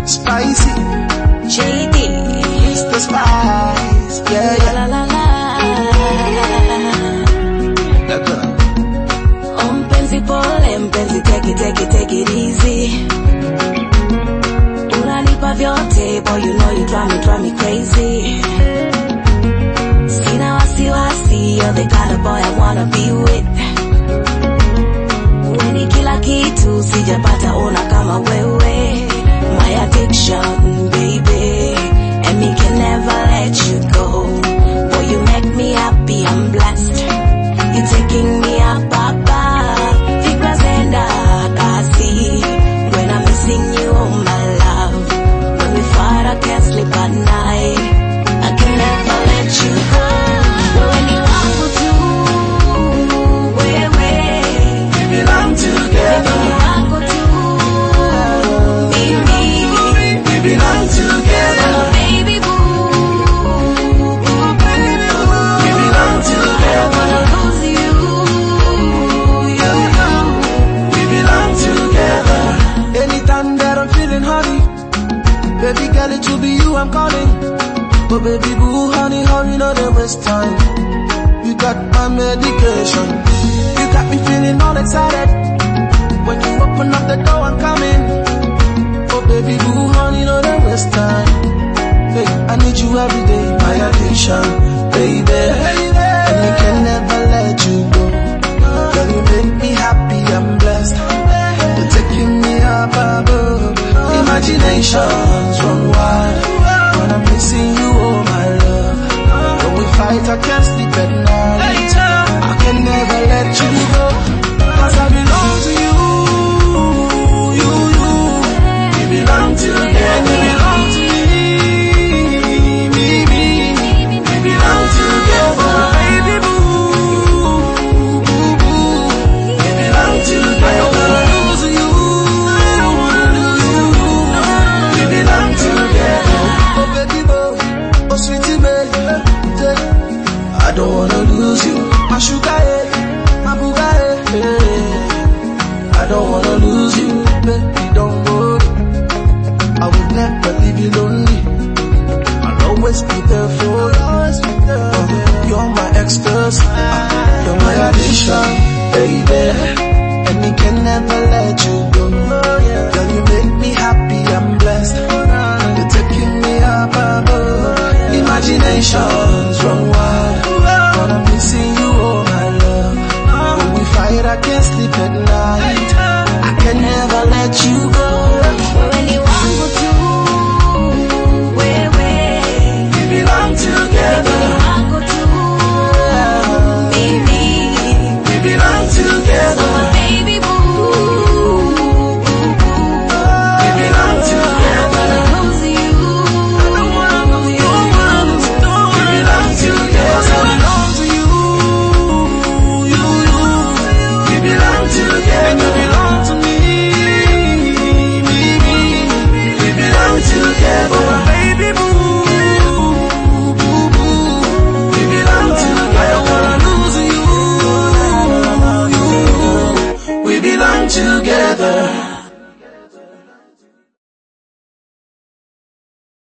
Spicy JD, Mr. Spice, yeah, yeah. la la la. Mpenzi pole, mpenzi take it easy. Unanipa vyote, boy you know you drive me crazy. Sina wasiwasi, you're the kind of boy I wanna be with. Weni kila kitu, sijapata ona kama wewe. My addiction, baby, and me can never let you go. Boy, you make me happy, I'm blessed. You're taking me up, papa. Fikra zenda kasi. When I'm missing you, oh my love. When we fight, I can't sleep at night. I can never let you go. When you walk to, we belong together. when you walk to, We belong together. baby boo, We belong together. lose you. We belong together. Anytime that I'm feeling honey, baby girl, it will be you I'm calling. But baby boo, honey, hurry, no they waste time. You got my medication. You got me feeling all excited. When you open up the door, I'm coming. Oh baby boo, honey, no they waste time. Hey, I need you every day, my addiction, baby. And I can never let you go. Girl, you make me happy, I'm blessed. You're taking me up above. Imaginations run wild. When I'm missing you, oh my love. When we fight, I can't sleep at night. I can never let you go. 'Cause I belong to you. We belong together. We belong to me. We belong together. Baby boo, boo, boo. We belong together. I don't wanna lose you. I don't wanna lose you. We belong together. Oh baby boo, oh sweetie baby. I don't wanna lose you. My sugar, my boogie. I don't wanna lose you, baby. Don't worry. I will never leave you lonely. I'll always be there for you. You're my ecstasy. You're my addiction, baby. And we can never let you go.